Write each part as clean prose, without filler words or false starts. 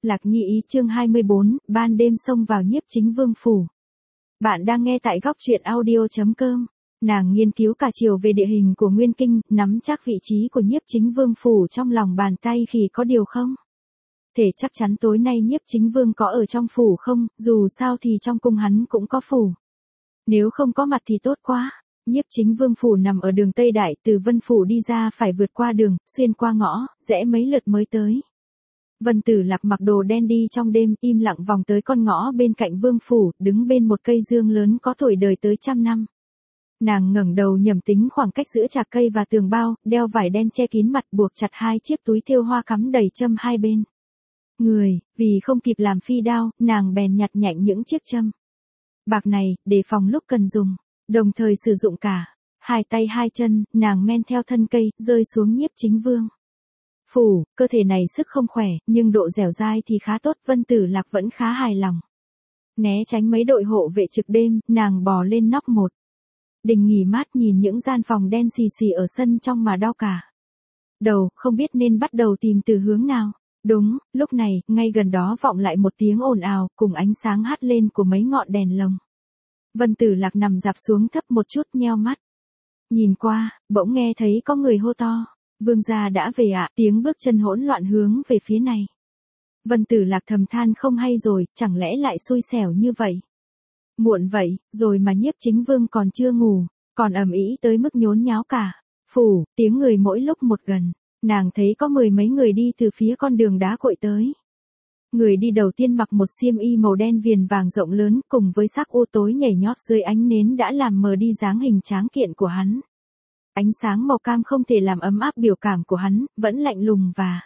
Lạc Nhi ý chương 24, ban đêm xông vào Nhiếp Chính Vương phủ. Bạn đang nghe tại góc truyện audio.com. Nàng nghiên cứu cả chiều về địa hình của Nguyên Kinh, nắm chắc vị trí của Nhiếp Chính Vương phủ trong lòng bàn tay khi có điều không. Thể chắc chắn tối nay Nhiếp Chính Vương có ở trong phủ không, dù sao thì trong cung hắn cũng có phủ. Nếu không có mặt thì tốt quá. Nhiếp Chính Vương phủ nằm ở đường Tây Đại, từ Vân phủ đi ra phải vượt qua đường, xuyên qua ngõ, rẽ mấy lượt mới tới. Vân Tử Lạc mặc đồ đen đi trong đêm, im lặng vòng tới con ngõ bên cạnh vương phủ, đứng bên một cây dương lớn có tuổi đời tới 100 năm. Nàng ngẩng đầu nhẩm tính khoảng cách giữa trà cây và tường bao, đeo vải đen che kín mặt, buộc chặt hai chiếc túi thêu hoa cắm đầy châm hai bên người, vì không kịp làm phi đao, nàng bèn nhặt nhạnh những chiếc châm bạc này, để phòng lúc cần dùng, đồng thời sử dụng cả hai tay hai chân, nàng men theo thân cây, rơi xuống Nhiếp Chính Vương phủ. Cơ thể này sức không khỏe, nhưng độ dẻo dai thì khá tốt, Vân Tử Lạc vẫn khá hài lòng. Né tránh mấy đội hộ vệ trực đêm, nàng bò lên nóc một đình nghỉ mát, nhìn những gian phòng đen xì xì ở sân trong mà đau cả đầu, không biết nên bắt đầu tìm từ hướng nào. Đúng, lúc này, ngay gần đó vọng lại một tiếng ồn ào, cùng ánh sáng hắt lên của mấy ngọn đèn lồng. Vân Tử Lạc nằm dạp xuống thấp một chút, nheo mắt nhìn qua, bỗng nghe thấy có người hô to: "Vương gia đã về ạ." Tiếng bước chân hỗn loạn hướng về phía này. Vân Tử Lạc thầm than không hay rồi, chẳng lẽ lại xui xẻo như vậy. Muộn vậy, rồi mà Nhiếp Chính Vương còn chưa ngủ, còn ầm ĩ tới mức nhốn nháo cả phủ, tiếng người mỗi lúc một gần. Nàng thấy có mười mấy người đi từ phía con đường đá cội tới. Người đi đầu tiên mặc một xiêm y màu đen viền vàng rộng lớn, cùng với sắc u tối nhảy nhót dưới ánh nến đã làm mờ đi dáng hình tráng kiện của hắn. Ánh sáng màu cam không thể làm ấm áp biểu cảm của hắn, vẫn lạnh lùng và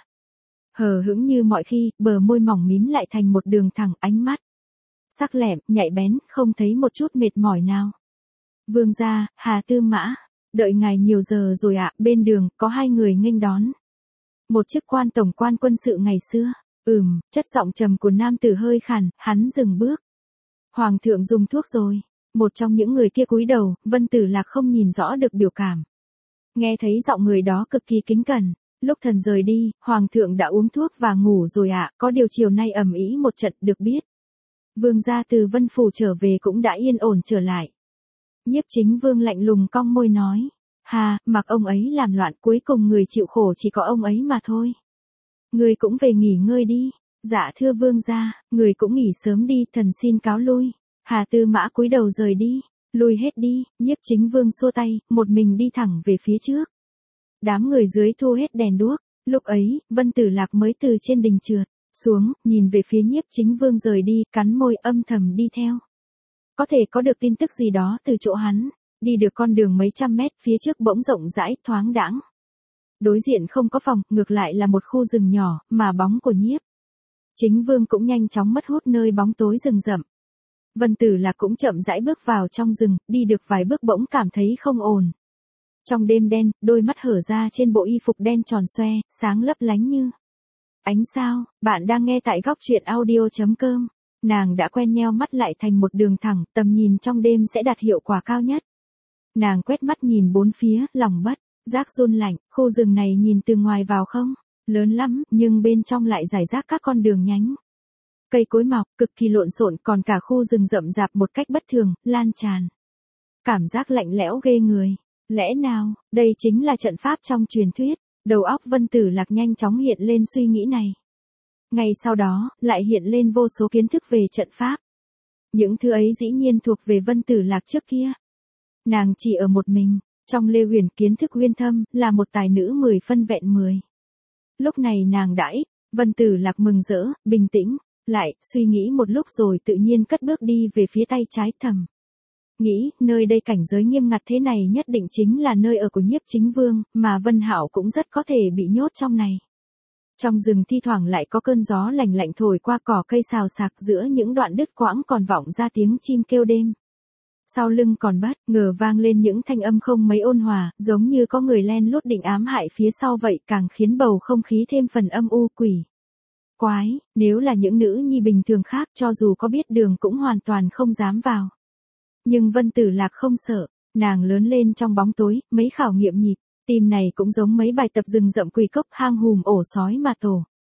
hờ hững như mọi khi, bờ môi mỏng mím lại thành một đường thẳng, ánh mắt sắc lẹm, nhạy bén, không thấy một chút mệt mỏi nào. "Vương gia, Hà Tư Mã, đợi ngài nhiều giờ rồi ạ." Bên đường, có hai người nghênh đón. Một chức quan tổng quan quân sự ngày xưa. Chất giọng trầm của nam tử hơi khàn, hắn dừng bước. "Hoàng thượng dùng thuốc rồi." Một trong những người kia cúi đầu, Vân Tử Lạc không nhìn rõ được biểu cảm. Nghe thấy giọng người đó cực kỳ kính cẩn. "Lúc thần rời đi, Hoàng thượng đã uống thuốc và ngủ rồi ạ, có điều chiều nay ầm ĩ một trận, được biết Vương gia từ Vân phủ trở về cũng đã yên ổn trở lại." Nhiếp Chính Vương lạnh lùng cong môi nói: "Hà, mặc ông ấy làm loạn, cuối cùng người chịu khổ chỉ có ông ấy mà thôi. Người cũng về nghỉ ngơi đi." "Dạ thưa vương gia, người cũng nghỉ sớm đi, thần xin cáo lui." Hà Tư Mã cúi đầu rời đi. "Lui hết đi." Nhiếp Chính Vương xua tay, một mình đi thẳng về phía trước. Đám người dưới thu hết đèn đuốc. Lúc ấy, Vân Tử Lạc mới từ trên đình trượt xuống, nhìn về phía Nhiếp Chính Vương rời đi, cắn môi âm thầm đi theo. Có thể có được tin tức gì đó từ chỗ hắn. Đi được con đường mấy trăm mét, phía trước bỗng rộng rãi, thoáng đãng. Đối diện không có phòng, ngược lại là một khu rừng nhỏ, mà bóng của Nhiếp Chính Vương cũng nhanh chóng mất hút nơi bóng tối rừng rậm. Vân Tử Lạc cũng chậm rãi bước vào trong rừng, đi được vài bước bỗng cảm thấy không ổn. Trong đêm đen, đôi mắt hở ra trên bộ y phục đen tròn xoe, sáng lấp lánh như ánh sao. Bạn đang nghe tại góc truyện audio.com. Nàng đã quen nheo mắt lại thành một đường thẳng, tầm nhìn trong đêm sẽ đạt hiệu quả cao nhất. Nàng quét mắt nhìn bốn phía, lòng bất giác run lạnh. Khu rừng này nhìn từ ngoài vào không lớn lắm, nhưng bên trong lại rải rác các con đường nhánh cây cối mọc, cực kỳ lộn xộn, còn cả khu rừng rậm rạp một cách bất thường, lan tràn cảm giác lạnh lẽo ghê người. Lẽ nào, đây chính là trận pháp trong truyền thuyết? Đầu óc Vân Tử Lạc nhanh chóng hiện lên suy nghĩ này. Ngay sau đó, lại hiện lên vô số kiến thức về trận pháp. Những thứ ấy dĩ nhiên thuộc về Vân Tử Lạc trước kia. Nàng chỉ ở một mình, trong Lê Huyền kiến thức uyên thâm, là một tài nữ 10 phân vẹn 10. Lúc này nàng đã ít. Vân Tử Lạc mừng rỡ, bình tĩnh lại, suy nghĩ một lúc rồi tự nhiên cất bước đi về phía tay trái, thầm nghĩ, nơi đây cảnh giới nghiêm ngặt thế này nhất định chính là nơi ở của Nhiếp Chính Vương, mà Vân Hạo cũng rất có thể bị nhốt trong này. Trong rừng thi thoảng lại có cơn gió lành lạnh thổi qua, cỏ cây xào xạc, giữa những đoạn đứt quãng còn vọng ra tiếng chim kêu đêm. Sau lưng còn bất ngờ vang lên những thanh âm không mấy ôn hòa, giống như có người len lút định ám hại phía sau vậy, càng khiến bầu không khí thêm phần âm u quỷ quái. Nếu là những nữ nhi bình thường khác, cho dù có biết đường cũng hoàn toàn không dám vào. Nhưng Vân Tử Lạc không sợ, nàng lớn lên trong bóng tối, mấy khảo nghiệm nhịp tim này cũng giống mấy bài tập rừng rậm, quỷ cốc, hang hùm, ổ sói mà tổ.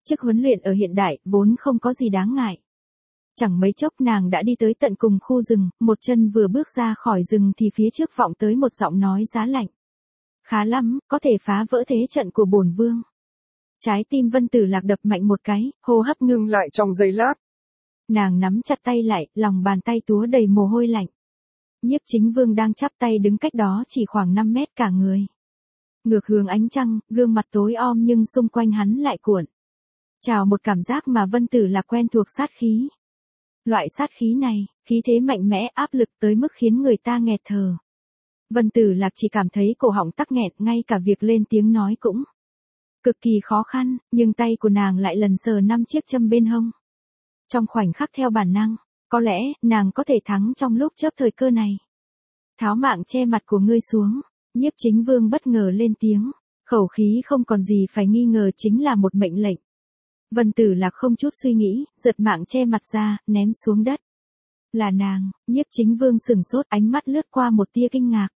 Chức huấn luyện ở hiện đại vốn không có gì đáng ngại. Chẳng mấy chốc nàng đã đi tới tận cùng khu rừng, một chân vừa bước ra khỏi rừng thì phía trước vọng tới một giọng nói giá lạnh. Khá lắm, có thể phá vỡ thế trận của bổn vương. Trái tim Vân Tử Lạc đập mạnh một cái, hô hấp ngưng lại trong giây lát. Nàng nắm chặt tay lại, lòng bàn tay túa đầy mồ hôi lạnh. Nhiếp Chính Vương đang chắp tay đứng cách đó chỉ khoảng 5 mét cả người. Ngược hướng ánh trăng, gương mặt tối om nhưng xung quanh hắn lại cuộn trào một cảm giác mà Vân Tử Lạc quen thuộc, sát khí. Loại sát khí này, khí thế mạnh mẽ áp lực tới mức khiến người ta nghẹt thở. Vân Tử Lạc chỉ cảm thấy cổ họng tắc nghẹt, ngay cả việc lên tiếng nói cũng cực kỳ khó khăn, nhưng tay của nàng lại lần sờ 5 chiếc châm bên hông. Trong khoảnh khắc theo bản năng, có lẽ nàng có thể thắng trong lúc chớp thời cơ này. Tháo mạng che mặt của ngươi xuống, Nhiếp Chính Vương bất ngờ lên tiếng, khẩu khí không còn gì phải nghi ngờ chính là một mệnh lệnh. Vân Tử Lạc không chút suy nghĩ, giật mạng che mặt ra, ném xuống đất. Là nàng. Nhiếp Chính Vương sửng sốt, ánh mắt lướt qua một tia kinh ngạc.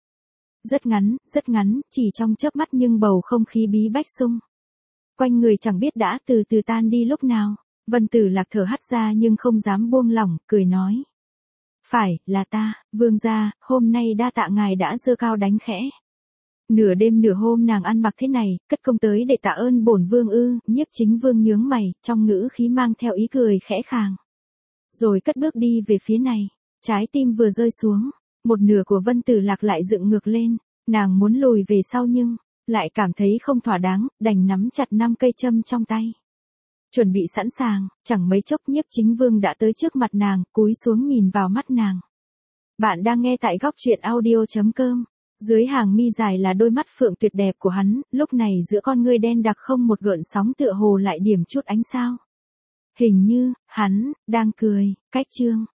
Rất ngắn, chỉ trong chớp mắt nhưng bầu không khí bí bách xung quanh người chẳng biết đã từ từ tan đi lúc nào. Vân Tử Lạc thở hắt ra nhưng không dám buông lỏng, cười nói. Phải, là ta, vương gia, hôm nay đa tạ ngài đã giơ cao đánh khẽ. Nửa đêm nửa hôm nàng ăn mặc thế này, cất công tới để tạ ơn bổn vương ư? Nhiếp Chính Vương nhướng mày, trong ngữ khí mang theo ý cười khẽ khàng. Rồi cất bước đi về phía này. Trái tim vừa rơi xuống, một nửa của Vân Tử Lạc lại dựng ngược lên. Nàng muốn lùi về sau nhưng lại cảm thấy không thỏa đáng, đành nắm chặt 5 cây châm trong tay. Chuẩn bị sẵn sàng, chẳng mấy chốc Nhiếp Chính Vương đã tới trước mặt nàng, cúi xuống nhìn vào mắt nàng. Bạn đang nghe tại góc truyện audio.com. Dưới hàng mi dài là đôi mắt phượng tuyệt đẹp của hắn, lúc này giữa con ngươi đen đặc không một gợn sóng, tựa hồ lại điểm chút ánh sao. Hình như, hắn đang cười. Cách chương